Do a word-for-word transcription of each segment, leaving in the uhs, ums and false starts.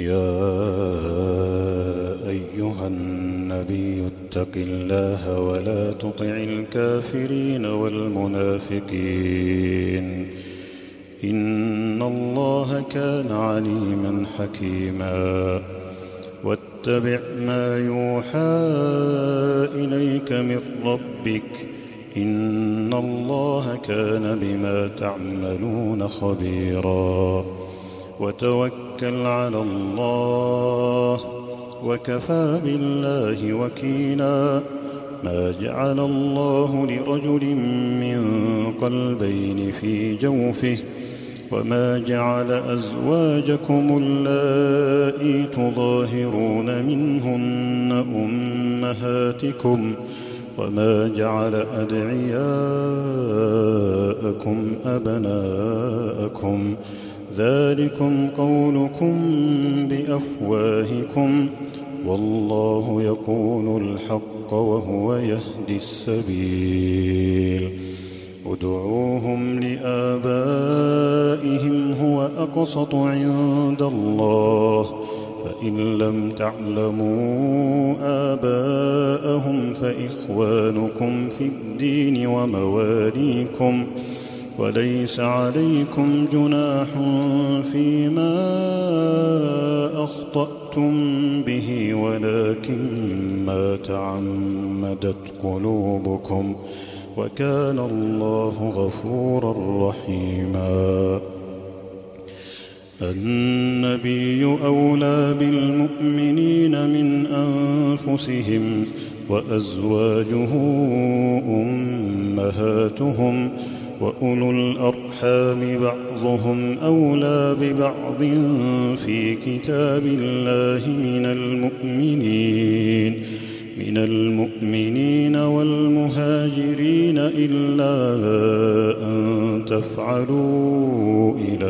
يا أيها النبي اتق الله ولا تطع الكافرين والمنافقين إن الله كان عليما حكيما واتبع ما يوحى إليك من ربك إن الله كان بما تعملون خبيرا وتوكل على الله وكفى بالله وكيلا ما جعل الله لرجل من قلبين في جوفه وما جعل أزواجكم اللائي تظاهرون منهن أمهاتكم وما جعل أدعياءكم أبناءكم ذلكم قولكم بأفواهكم والله يقول الحق وهو يهدي السبيل ادعوهم لآبائهم هو أقسط عند الله فإن لم تعلموا آباءهم فإخوانكم في الدين ومواليكم وليس عليكم جناح فيما أخطأتم به ولكن ما تعمدت قلوبكم وكان الله غفورا رحيما النبي أولى بالمؤمنين من أنفسهم وأزواجه أمهاتهم وأولو الأرحام بعضهم أولى ببعض في كتاب الله من المؤمنين من المؤمنين والمهاجرين إلا أن تفعلوا إلى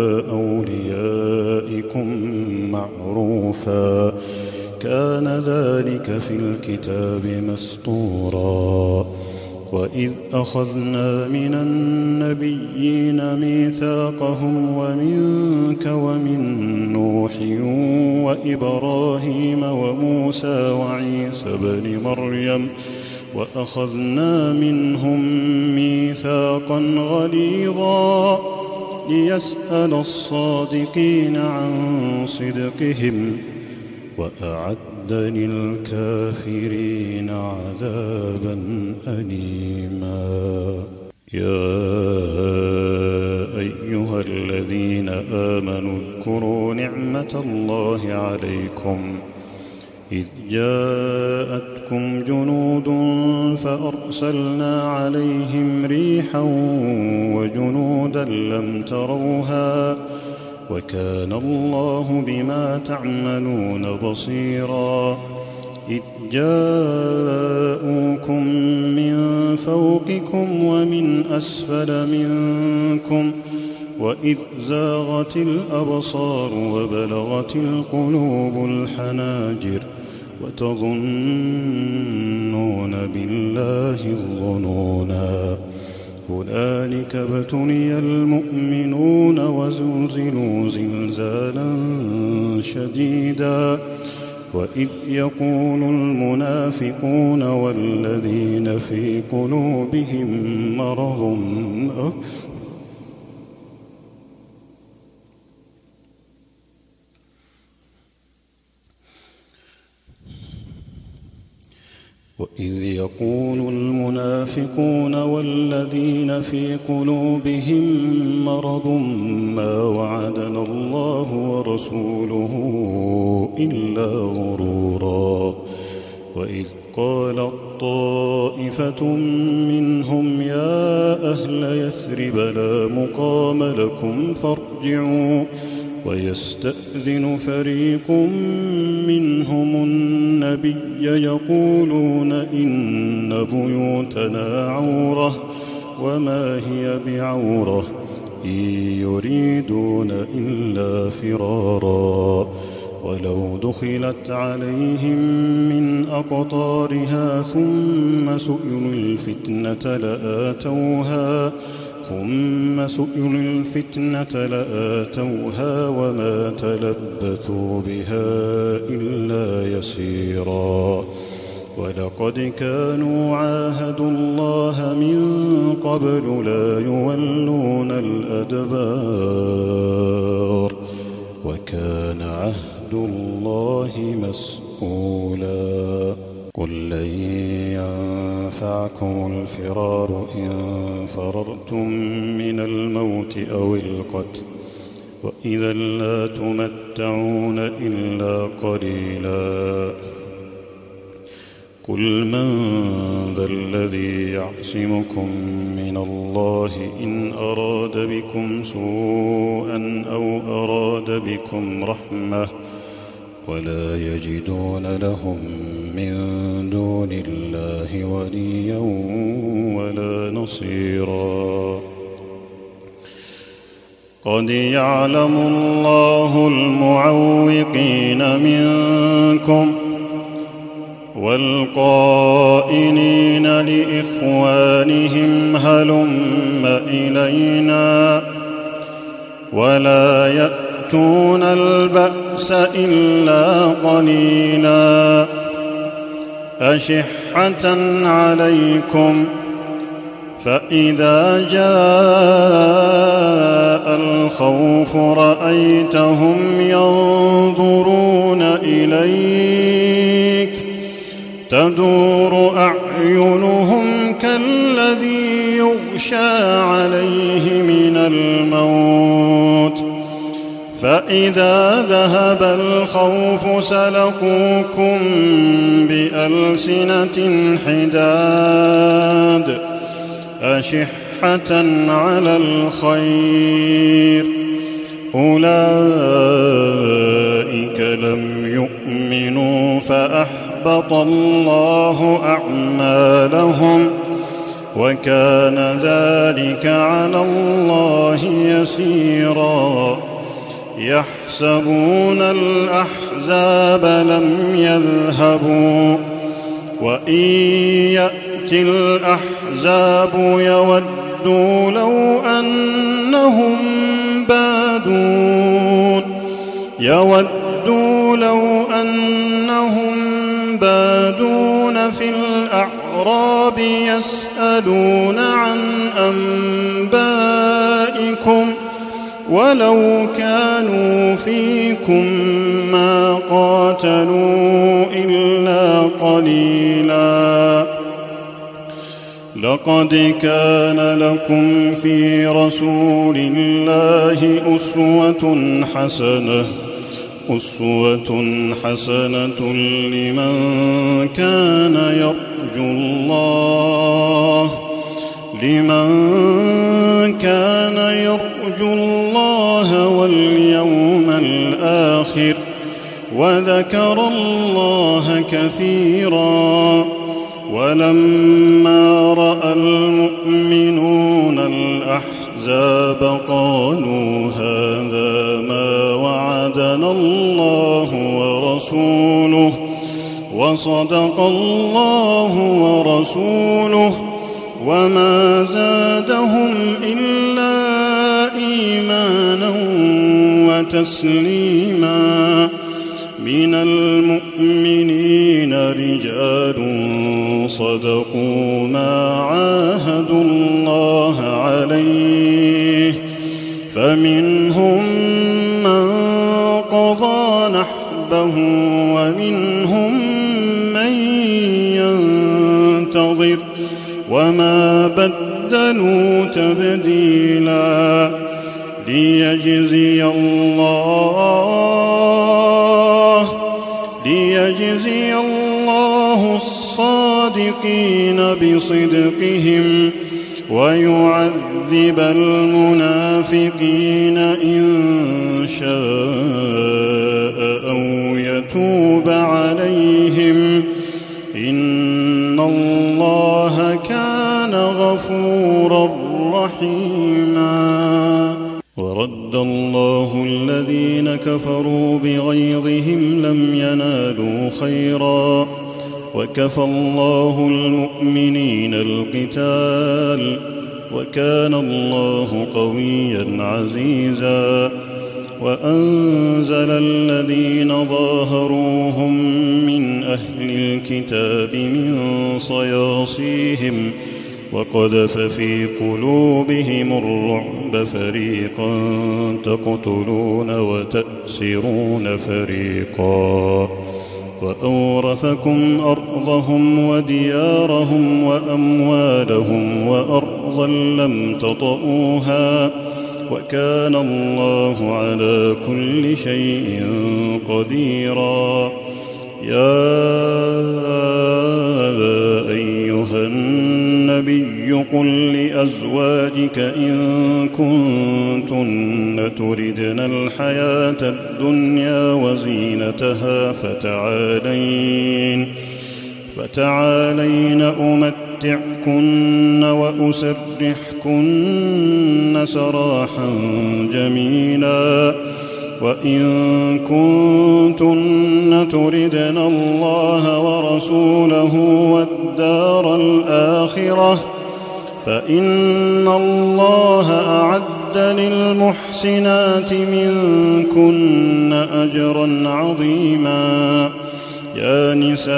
أوليائكم معروفا كان ذلك في الكتاب مسطورا وإذ أخذنا من النبيين ميثاقهم ومنك ومن نوح وإبراهيم وموسى وعيسى بن مريم وأخذنا منهم ميثاقا غليظا ليسأل الصادقين عن صدقهم وأعد للكافرين عذابا أليما يا أيها الذين آمنوا اذكروا نعمة الله عليكم إذ جاءتكم جنود فأرسلنا عليهم ريحا وجنودا لم تروها وكان الله بما تعملون بصيرا إذ جاءوكم من فوقكم ومن أسفل منكم وإذ زاغت الأبصار وبلغت القلوب الحناجر وتظنون بالله الظنونا هنالك ابتلي المؤمنون وزلزلوا زلزالا شديدا وإذ يقول المنافقون والذين في قلوبهم مرض وإذ يقول المنافقون والذين في قلوبهم مرض ما وعدنا الله ورسوله إلا غرورا وإذ قالت طائفة منهم يا أهل يثرب لا مقام لكم فارجعوا ويستأذن فريق منهم النبي يقولون إن بيوتنا عورة وما هي بعورة إن يريدون إلا فرارا ولو دخلت عليهم من أقطارها ثم سئلوا الفتنة لآتوها ثم سئلوا الفتنة لآتوها وما تلبثوا بها إلا يسيرا ولقد كانوا عاهدوا الله من قبل لا يولون الأدبار وكان عهد الله مسؤولا قل لن ينفعكم الفرار إن فررتم من الموت أو القتل وإذا لا تمتعون إلا قليلا قل من ذا الذي يعصمكم من الله إن أراد بكم سوءا أو أراد بكم رحمة ولا يجدون لهم من دون الله وليا ولا نصيرا قد يعلم الله المعوقين منكم والقائلين لإخوانهم هلم إلينا ولا يأتون البأس إلا قليلا أشحة عليكم فإذا جاء الخوف رأيتهم ينظرون إليك تدور أعينهم كالذي يغشى عليه من الموت فإذا ذهب الخوف سلقوكم بألسنة حداد أشحة على الخير أولئك لم يؤمنوا فأحبط الله أعمالهم وكان ذلك على الله يسيرا يحسبون الأحزاب لم يذهبوا وإن يأتي الأحزاب يودوا لو أنهم بادون يودوا لو أنهم بادون في الأعراب يسألون عن أنبائكم ولو كانوا فيكم ما قاتلوا إلا قليلا لقد كان لكم في رسول الله أسوة حسنة أسوة حسنة لمن كان يرجو الله لمن كان يرجو الله واليوم الآخر وذكر الله كثيرا ولما رأى المؤمنون الأحزاب قالوا هذا ما وعدنا الله ورسوله وصدق الله ورسوله وما زادهم إلا إيمانا وتسليما من المؤمنين رجال صدقوا ما عاهدوا الله عليه فمنهم من قضى نحبه ومنهم من ينتظر وما بدلوا تبديلا ليجزي الله ليجزي الله الصادقين بصدقهم ويعذب المنافقين إن شاء أو يتوب عليهم إن الله كان غفورا رحيما ورد الله الذين كفروا بغيظهم لم ينالوا خيرا وكفى الله المؤمنين القتال وكان الله قويا عزيزا. وأنزل الذين ظاهروهم من أهل الكتاب من صياصيهم وقذف في قلوبهم الرعب فريقا تقتلون وتأسرون فريقا. وأورثكم أرضهم وديارهم وأموالهم وأرضا لم تطئوها وكان الله على كل شيء قديرا. يا أيها النبي قل لأزواجك إن كنتن تردن الحياة الدنيا وزينتها فتعالين فتعالين أمتعكن وأسرحكن سراحا جميلا. وإن كنتن تردن الله ورسوله والدار الآخرة فإن الله أعد للمحسنات منكن أجرا عظيما. يا نساء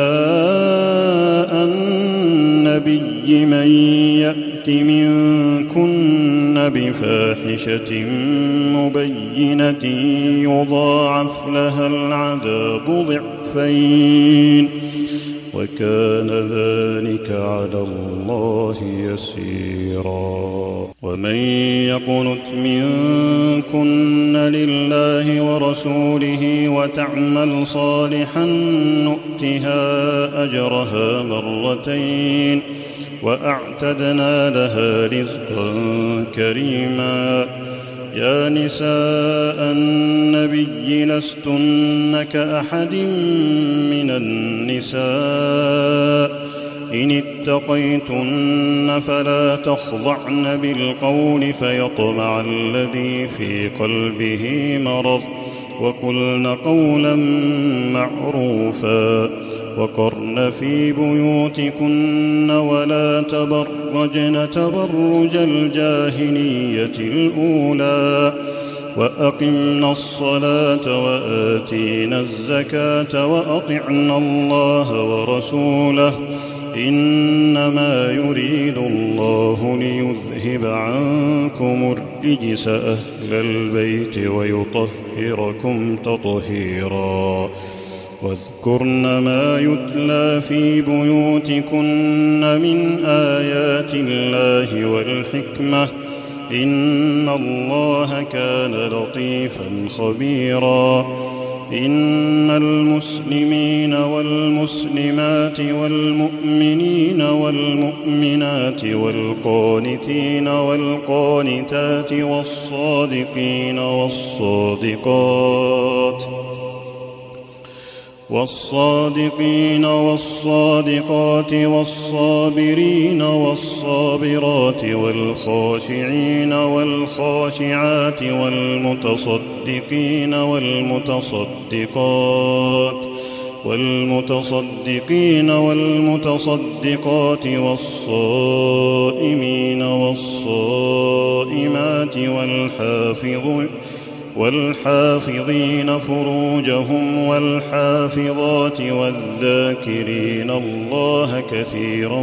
النبي من يأت منكن بفاحشة مبينة يضاعف لها العذاب ضعفين وكان ذلك على الله يسيرا. ومن يقنت منكن لله ورسوله وتعمل صالحا نؤتها أجرها مرتين وأعتدنا لها رزقا كريما. يا نساء النبي لستن كأحد من النساء إن اتقيتن فلا تخضعن بالقول فيطمع الذي في قلبه مرض وقلن قولا معروفا. وقرن في بيوتكن ولا تبرجن تبرج الجاهلية الأولى وأقمنا الصلاة وآتينا الزكاة وأطعنا الله ورسوله إنما يريد الله ليذهب عنكم الرجس أهل البيت ويطهركم تطهيرا. واذكرن ما يتلى في بيوتكن من آيات الله والحكمة إن الله كان لطيفا خبيرا. إن المسلمين والمسلمات والمؤمنين والمؤمنات والقانتين والقانتات والصادقين والصادقات والصادقين والصادقات والصابرين والصابرات والخاشعين والخاشعات والمتصدقين والمتصدقات والمتصدقين والمتصدقات والصائمين والصائمات والحافظين والحافظين فروجهم والحافظات والذاكرين الله كثيرا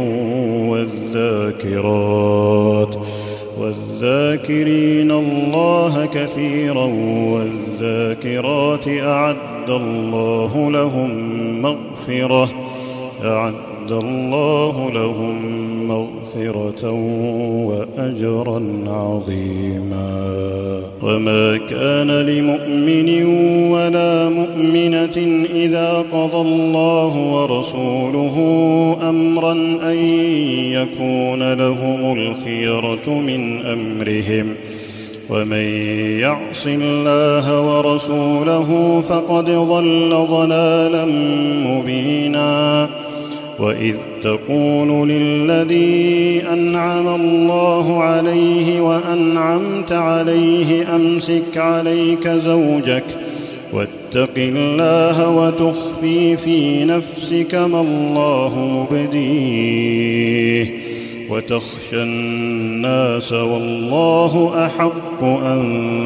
والذاكرات والذاكرين الله كثيرا والذاكرات أعد الله لهم مغفرة أعد الله لهم مغفرة وأجرا عظيما. وما كان لمؤمن ولا مؤمنة إذا قضى الله ورسوله أمرا أن يكون لهم الخيرة من أمرهم ومن يعص الله ورسوله فقد ضل ضلالا مبينا. وإذ تقول للذي أنعم الله عليه وأنعمت عليه أمسك عليك زوجك واتق الله وتخفي في نفسك ما الله مبديه وتخشى الناس والله أحق أن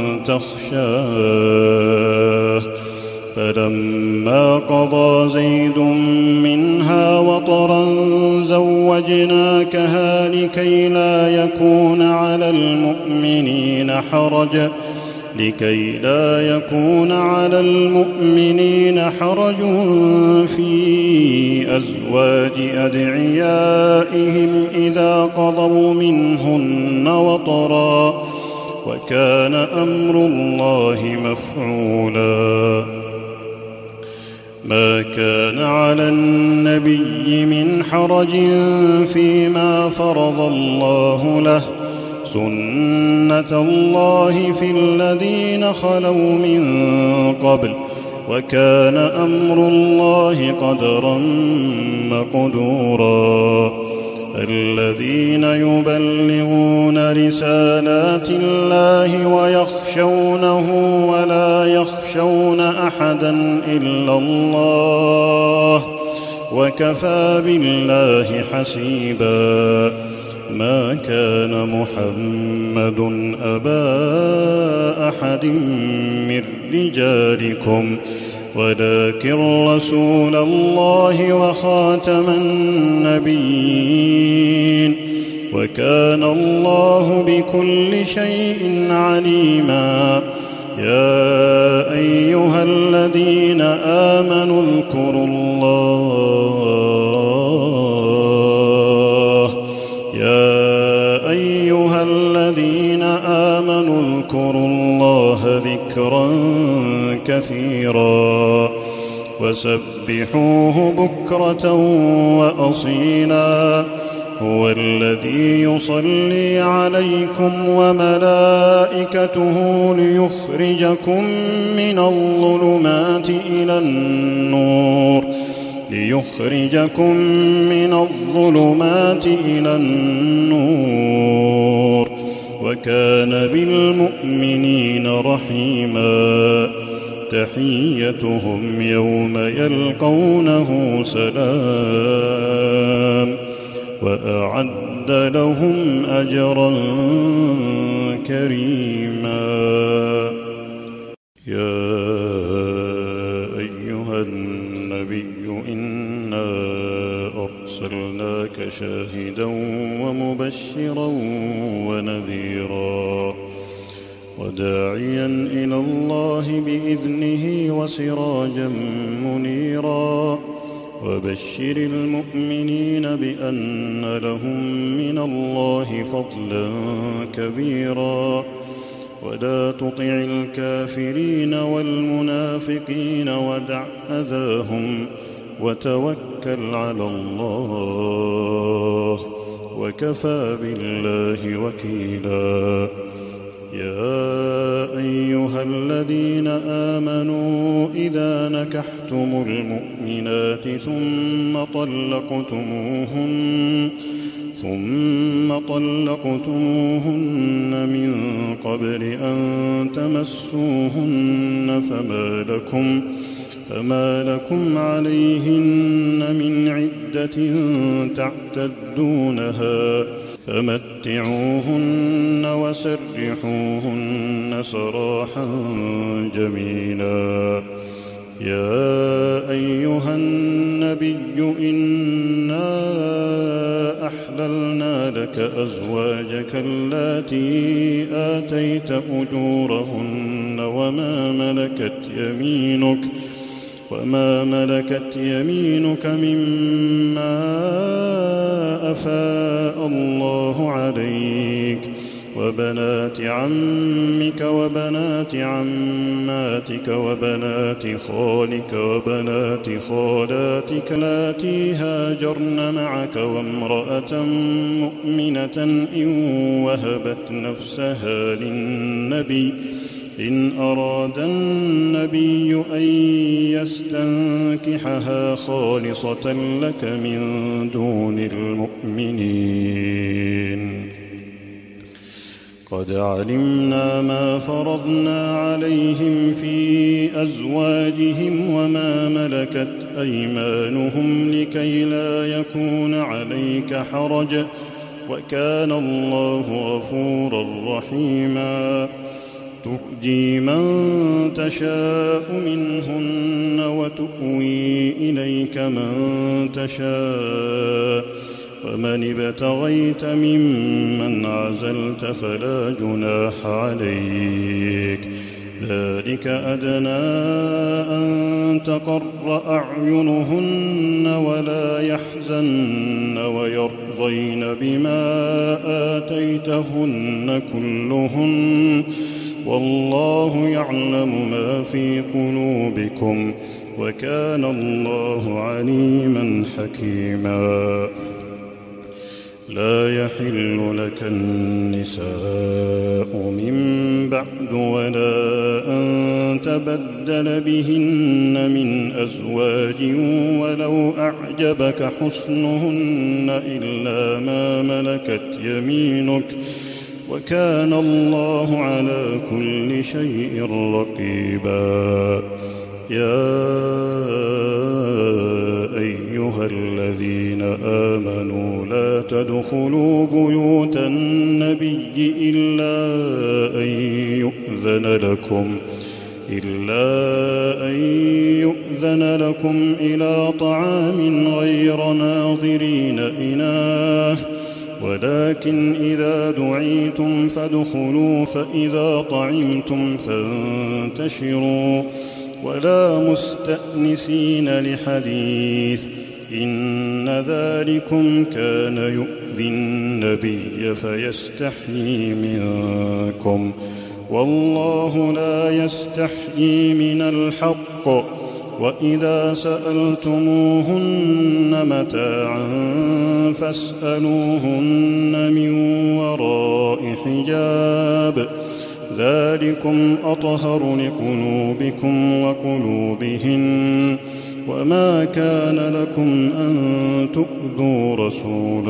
تخشاه. فلما قضى زيد منها وطرا زوجناكها لكي لا يكون على المؤمنين حرج لكي لا يكون على المؤمنين حرج في أزواج أدعيائهم إذا قضوا منهن وطرا، وكان أمر الله مفعولا. ما كان على النبي من حرج فيما فرض الله له، سنة الله في الذين خلوا من قبل، وكان أمر الله قدرا مقدورا. الذين يبلغون رسالات الله ويخشونه ولا يخشون أحدا إلا الله، وكفى بالله حسيبا. ما كان محمد أبا أحد من رجالكم ولكن رسول الله وخاتم النبيين، وكان الله بكل شيء عليما. يا أيها الذين آمنوا اذكروا الله يا أيها الذين آمنوا اذكروا الله ذكرا كثيرا وسبحوه بكرة وأصيلا. هو الذي يصلي عليكم وملائكته ليخرجكم من الظلمات إلى النور ليخرجكم من الظلمات إلى النور وكان بالمؤمنين رحيما. تحيتهم يوم يلقونه سلام وأعد لهم أجرا كريما. يا أيها النبي إنا أرسلناك شاهدا ومبشرا ونذيرا وداعيا إلى الله بإذنه وسراجا منيرا. وبشر المؤمنين بأن لهم من الله فضلا كبيرا. ولا تطع الكافرين والمنافقين ودع أذاهم وتوكل على الله وكفى بالله وكيلا. يا أيها الذين آمنوا إذا نكحتم المؤمنات ثم طلقتموهن ثم طلقتموهن من قبل أن تمسوهن فما لكم فما لكم عليهن من عدة تعتدونها فمتعوهن وسرحوهن سراحا جميلا. يا أيها النبي إنا أحللنا لك أزواجك اللاتي آتيت أجورهن وما ملكت يمينك وما ملكت يمينك مما أفاء الله عليك وبنات عمك وبنات عماتك وبنات خالك وبنات خالاتك اللاتي هاجرن معك وامرأة مؤمنة إن وهبت نفسها للنبي إن أراد النبي أن يستنكحها خالصة لك من دون المؤمنين. قد علمنا ما فرضنا عليهم في أزواجهم وما ملكت أيمانهم لكي لا يكون عليك حرج وكان الله غفورا رحيما ترجي من تشاء منهن وتؤوي إليك من تشاء ومن ابتغيت ممن عزلت فلا جناح عليك ذلك أدنى أن تقر أعينهن ولا يحزن ويرضين بما آتيتهن كلهن والله يعلم ما في قلوبكم وكان الله عليما حكيما لا يحل لك النساء من بعد ولا أن تبدل بهن من أزواج ولو أعجبك حسنهن إلا ما ملكت يمينك وكان الله على كل شيء رقيبا يا أيها الذين آمنوا لا تدخلوا بيوت النبي إلا أن يؤذن لكم إلا أن يؤذن لكم إلى طعام غير ناظرين إناه ولكن إذا دعيتم فادخلوا فإذا طعمتم فانتشروا ولا مستأنسين لحديث إن ذلكم كان يؤذي النبي فيستحيي منكم والله لا يستحيي من الحق وإذا سألتموهن متاعا فاسألوهن من وراء حجاب ذلكم أطهر لقلوبكم وقلوبهن وما كان لكم أن تؤذوا رسول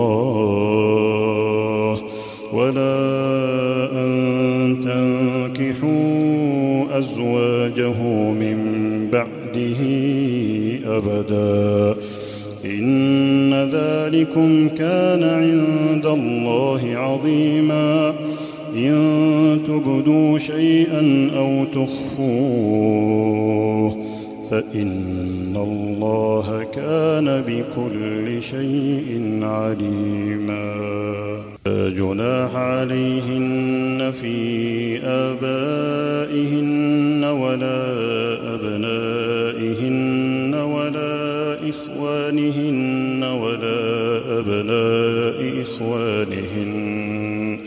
الله ولا أن تنكحوا أزواجه من بعده أبدا إن ذلكم كان عند الله عظيما إن تبدوا شيئا أو تخفوه فإن الله كان بكل شيء عليما لا جناح عليهن في آبائهن ولا أبنائهن ولا إخوانهن ولا أبناء إخوانهن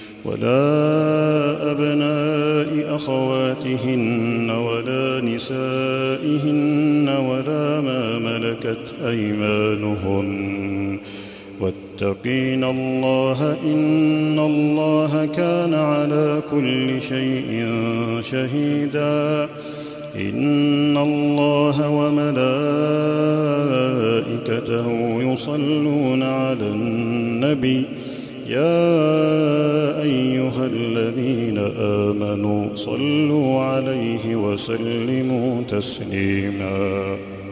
ولا أبناء أخواتهن ولا نسائهن ولا ما ملكت أيمانهن واتقين الله إن الله كان على كل شيء شهيدا إن الله وملائكته يصلون على النبي يا أيها الذين آمنوا صلوا عليه وسلموا تسليما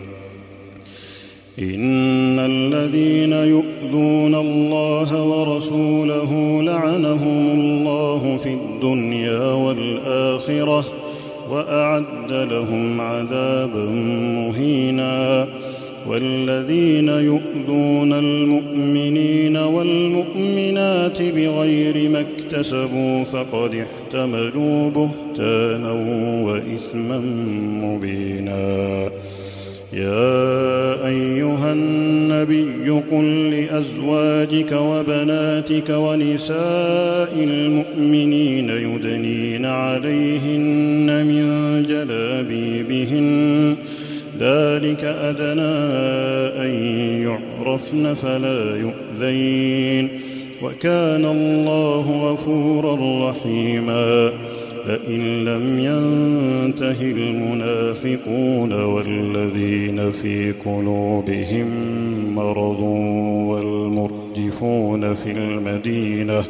إن الذين يؤذون الله ورسوله لعنهم الله في الدنيا والآخرة وأعد لهم عذابا مهينا والذين يؤذون المؤمنين والمؤمنات بغير ما اكتسبوا فقد احتملوا بهتانا وإثما مبينا يا أيها النبي قل لأزواجك وبناتك ونساء المؤمنين يدنين عليهن من جلابيبهن ذلك أدنى أن يعرفن فلا يؤذين وكان الله غفورا رحيما لئن لم ينته المنافقون والذين في قلوبهم مرض والمرجفون في المدينة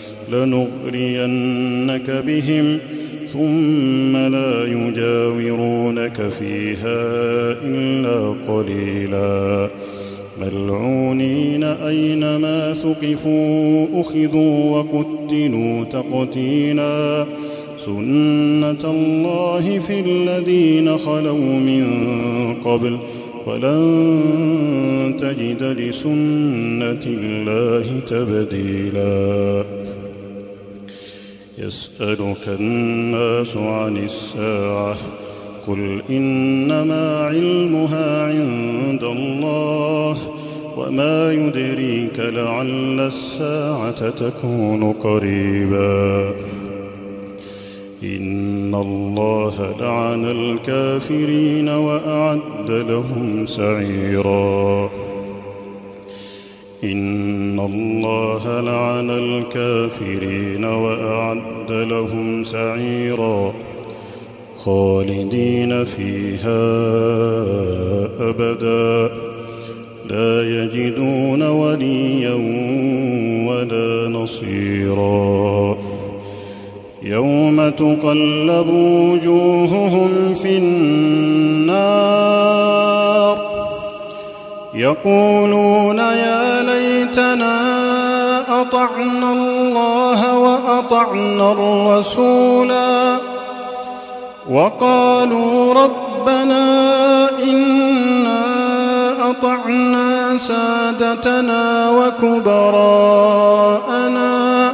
لنغرينك بهم ثم لا يجاورونك فيها إلا قليلا ملعونين أينما ثقفوا أخذوا وقتلوا تقتيلا سنة الله في الذين خلوا من قبل ولن تجد لسنة الله تبديلا يسألك الناس عن الساعة قل إنما علمها عند الله وما يدريك لعل الساعة تكون قريبا إن الله لعن الكافرين وأعد لهم سعيرا إن الله لعن الكافرين وأعد لهم سعيرا خالدين فيها أبدا لا يجدون وليا ولا نصيرا يوم تقلب وجوههم في النار يقولون يا ليتنا أطعنا الله وأطعنا الرسولا وقالوا ربنا إنا أطعنا سادتنا وكبراءنا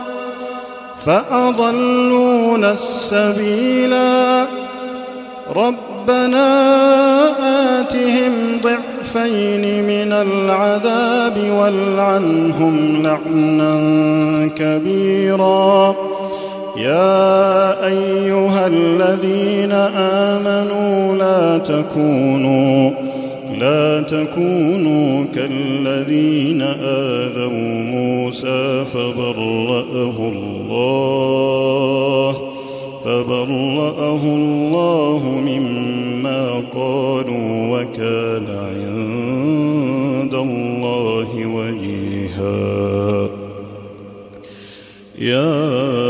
فأضلونا السبيلا ربنا آتهم ضعفين من العذاب والعنهم لعنا كبيرا يا أيها الذين آمنوا لا تكونوا لا تكونوا كالذين آذوا موسى فبرأه الله فبرأه الله مما قالوا وكان عند الله وجيها يا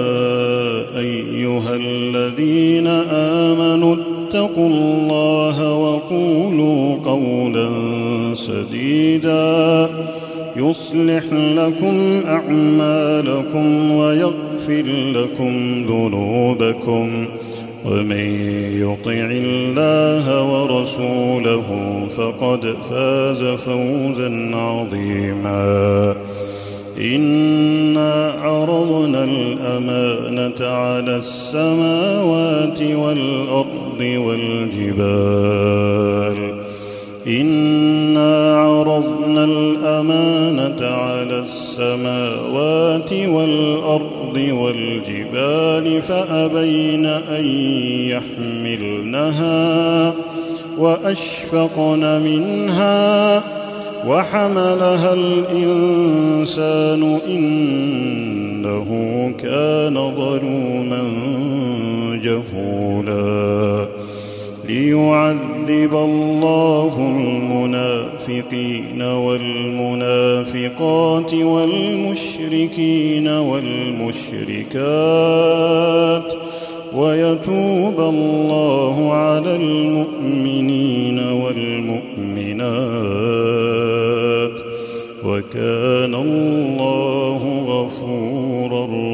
أيها الذين آمنوا اتقوا الله وقولوا قولا سديدا يصلح لكم أعمالكم ويغفر لكم ذنوبكم ومن يطع الله ورسوله فقد فاز فوزا عظيما إنا عرضنا الأمانة على السماوات والأرض والجبال إنا عرضنا الأمانة على السماوات والأرض والجبال فأبين أن يحملنها وأشفقن منها وحملها الإنسان إنه كان ظلوما جهولا ليعذب الله المنافقين والمنافقات والمشركين والمشركات ويتوب الله على المؤمنين والمؤمنات وكان الله غفورا